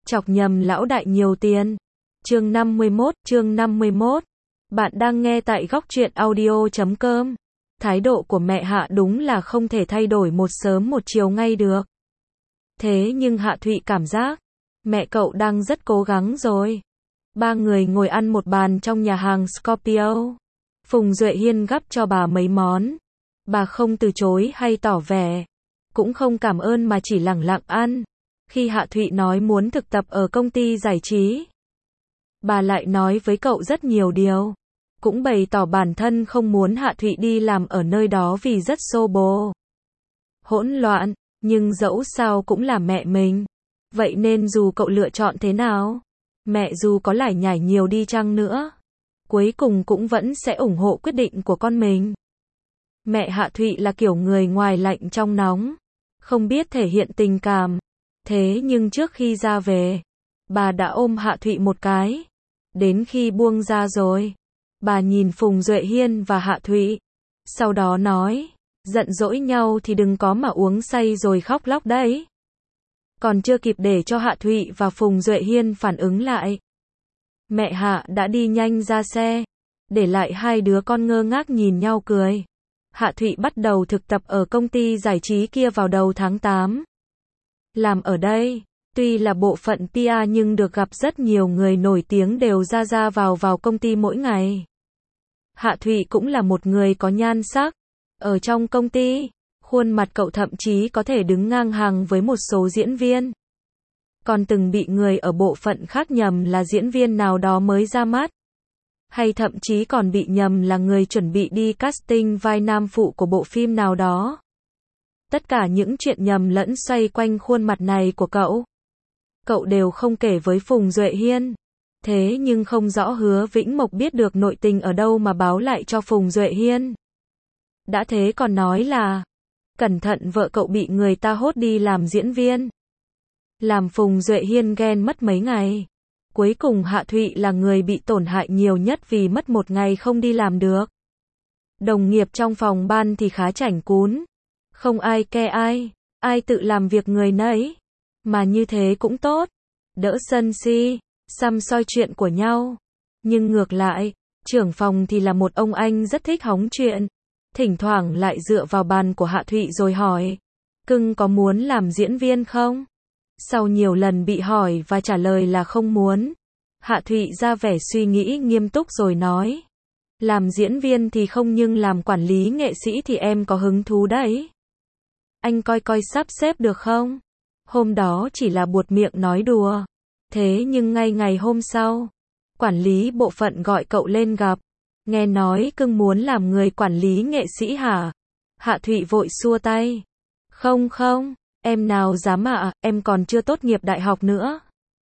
chọc nhầm lão đại nhiều tiền. Chương 51. Bạn đang nghe tại góc truyện audio.com. Thái độ của mẹ Hạ đúng là không thể thay đổi một sớm một chiều ngay được. Thế nhưng Hạ Thụy cảm giác, mẹ cậu đang rất cố gắng rồi. Ba người ngồi ăn một bàn trong nhà hàng Scorpio. Phùng Duệ Hiên gắp cho bà mấy món. Bà không từ chối hay tỏ vẻ, cũng không cảm ơn mà chỉ lẳng lặng ăn. Khi Hạ Thụy nói muốn thực tập ở công ty giải trí, bà lại nói với cậu rất nhiều điều. Cũng bày tỏ bản thân không muốn Hạ Thụy đi làm ở nơi đó vì rất xô bồ, hỗn loạn, nhưng dẫu sao cũng là mẹ mình. Vậy nên dù cậu lựa chọn thế nào, mẹ dù có lải nhải nhiều đi chăng nữa, cuối cùng cũng vẫn sẽ ủng hộ quyết định của con mình. Mẹ Hạ Thụy là kiểu người ngoài lạnh trong nóng, không biết thể hiện tình cảm. Thế nhưng trước khi ra về, bà đã ôm Hạ Thụy một cái. Đến khi buông ra rồi, bà nhìn Phùng Duệ Hiên và Hạ Thụy, sau đó nói, giận dỗi nhau thì đừng có mà uống say rồi khóc lóc đấy. Còn chưa kịp để cho Hạ Thụy và Phùng Duệ Hiên phản ứng lại, mẹ Hạ đã đi nhanh ra xe, để lại hai đứa con ngơ ngác nhìn nhau cười. Hạ Thụy bắt đầu thực tập ở công ty giải trí kia vào đầu tháng 8. Làm ở đây, tuy là bộ phận PR nhưng được gặp rất nhiều người nổi tiếng đều ra vào công ty mỗi ngày. Hạ Thụy cũng là một người có nhan sắc. Ở trong công ty, khuôn mặt cậu thậm chí có thể đứng ngang hàng với một số diễn viên. Còn từng bị người ở bộ phận khác nhầm là diễn viên nào đó mới ra mắt. Hay thậm chí còn bị nhầm là người chuẩn bị đi casting vai nam phụ của bộ phim nào đó. Tất cả những chuyện nhầm lẫn xoay quanh khuôn mặt này của cậu. Cậu đều không kể với Phùng Duệ Hiên. Thế nhưng không rõ Hứa Vĩnh Mộc biết được nội tình ở đâu mà báo lại cho Phùng Duệ Hiên. Đã thế còn nói là, cẩn thận vợ cậu bị người ta hốt đi làm diễn viên. Làm Phùng Duệ Hiên ghen mất mấy ngày. Cuối cùng Hạ Thụy là người bị tổn hại nhiều nhất vì mất một ngày không đi làm được. Đồng nghiệp trong phòng ban thì khá chảnh cún. Không ai ke ai, ai tự làm việc người nấy. Mà như thế cũng tốt, đỡ sân si, săm soi chuyện của nhau. Nhưng ngược lại, trưởng phòng thì là một ông anh rất thích hóng chuyện. Thỉnh thoảng lại dựa vào bàn của Hạ Thụy rồi hỏi, cưng có muốn làm diễn viên không? Sau nhiều lần bị hỏi và trả lời là không muốn, Hạ Thụy ra vẻ suy nghĩ nghiêm túc rồi nói, làm diễn viên thì không nhưng làm quản lý nghệ sĩ thì em có hứng thú đấy. Anh coi sắp xếp được không? Hôm đó chỉ là buột miệng nói đùa. Thế nhưng ngay ngày hôm sau, quản lý bộ phận gọi cậu lên gặp. Nghe nói cưng muốn làm người quản lý nghệ sĩ hả? Hạ Thụy vội xua tay. Không, em nào dám ạ, em còn chưa tốt nghiệp đại học nữa.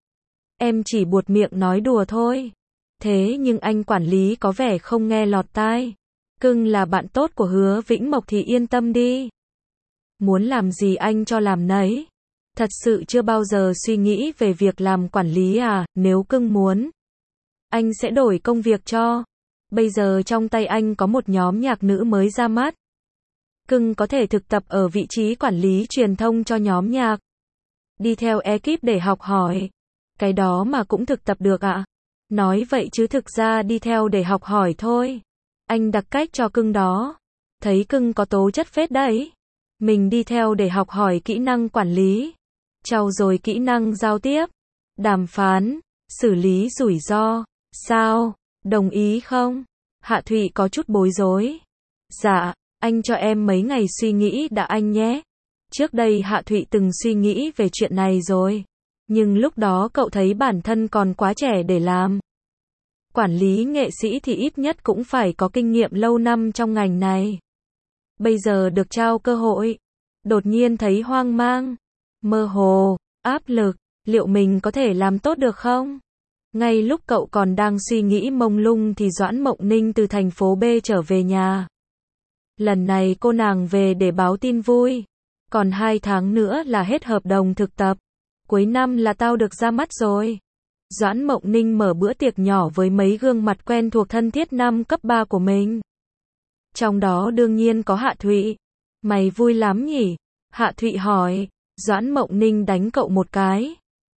Em chỉ buột miệng nói đùa thôi. Thế nhưng anh quản lý có vẻ không nghe lọt tai. Cưng là bạn tốt của Hứa Vĩnh Mộc thì yên tâm đi. Muốn làm gì anh cho làm nấy. Thật sự chưa bao giờ suy nghĩ về việc làm quản lý à, nếu cưng muốn, anh sẽ đổi công việc cho. Bây giờ trong tay anh có một nhóm nhạc nữ mới ra mắt. Cưng có thể thực tập ở vị trí quản lý truyền thông cho nhóm nhạc. Đi theo ekip để học hỏi. Cái đó mà cũng thực tập được ạ? Nói vậy chứ thực ra đi theo để học hỏi thôi. Anh đặt cách cho cưng đó. Thấy cưng có tố chất phết đấy. Mình đi theo để học hỏi kỹ năng quản lý, trau dồi kỹ năng giao tiếp, đàm phán, xử lý rủi ro. Sao? Đồng ý không? Hạ Thụy có chút bối rối. Dạ, anh cho em mấy ngày suy nghĩ đã anh nhé. Trước đây Hạ Thụy từng suy nghĩ về chuyện này rồi. Nhưng lúc đó cậu thấy bản thân còn quá trẻ để làm. Quản lý nghệ sĩ thì ít nhất cũng phải có kinh nghiệm lâu năm trong ngành này. Bây giờ được trao cơ hội, đột nhiên thấy hoang mang, mơ hồ, áp lực, liệu mình có thể làm tốt được không? Ngay lúc cậu còn đang suy nghĩ mông lung thì Doãn Mộng Ninh từ thành phố B trở về nhà. Lần này cô nàng về để báo tin vui. Còn 2 tháng nữa là hết hợp đồng thực tập. Cuối năm là tao được ra mắt rồi. Doãn Mộng Ninh mở bữa tiệc nhỏ với mấy gương mặt quen thuộc thân thiết năm cấp 3 của mình. Trong đó đương nhiên có Hạ Thụy. Mày vui lắm nhỉ? Hạ Thụy hỏi. Doãn Mộng Ninh đánh cậu một cái.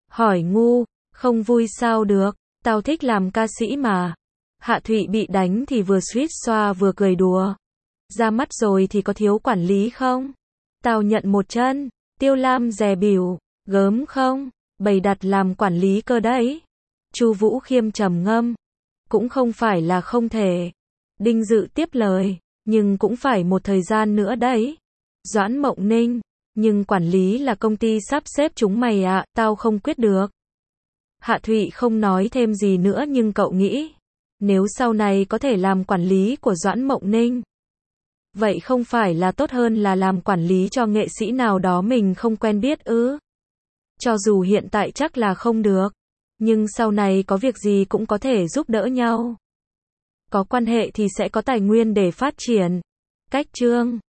Hỏi ngu, không vui sao được, tao thích làm ca sĩ mà. Hạ Thụy bị đánh thì vừa suýt xoa vừa cười đùa. Ra mắt rồi thì có thiếu quản lý không? Tao nhận một chân. Tiêu Lam dè bỉu, gớm không? Bày đặt làm quản lý cơ đấy. Chu Vũ Khiêm trầm ngâm. Cũng không phải là không thể. Đinh Dự tiếp lời, nhưng cũng phải một thời gian nữa đấy. Doãn Mộng Ninh, nhưng quản lý là công ty sắp xếp chúng mày ạ, tao không quyết được. Hạ Thụy không nói thêm gì nữa nhưng cậu nghĩ, nếu sau này có thể làm quản lý của Doãn Mộng Ninh, vậy không phải là tốt hơn là làm quản lý cho nghệ sĩ nào đó mình không quen biết ư? Cho dù hiện tại chắc là không được, nhưng sau này có việc gì cũng có thể giúp đỡ nhau. Có quan hệ thì sẽ có tài nguyên để phát triển. Cách chương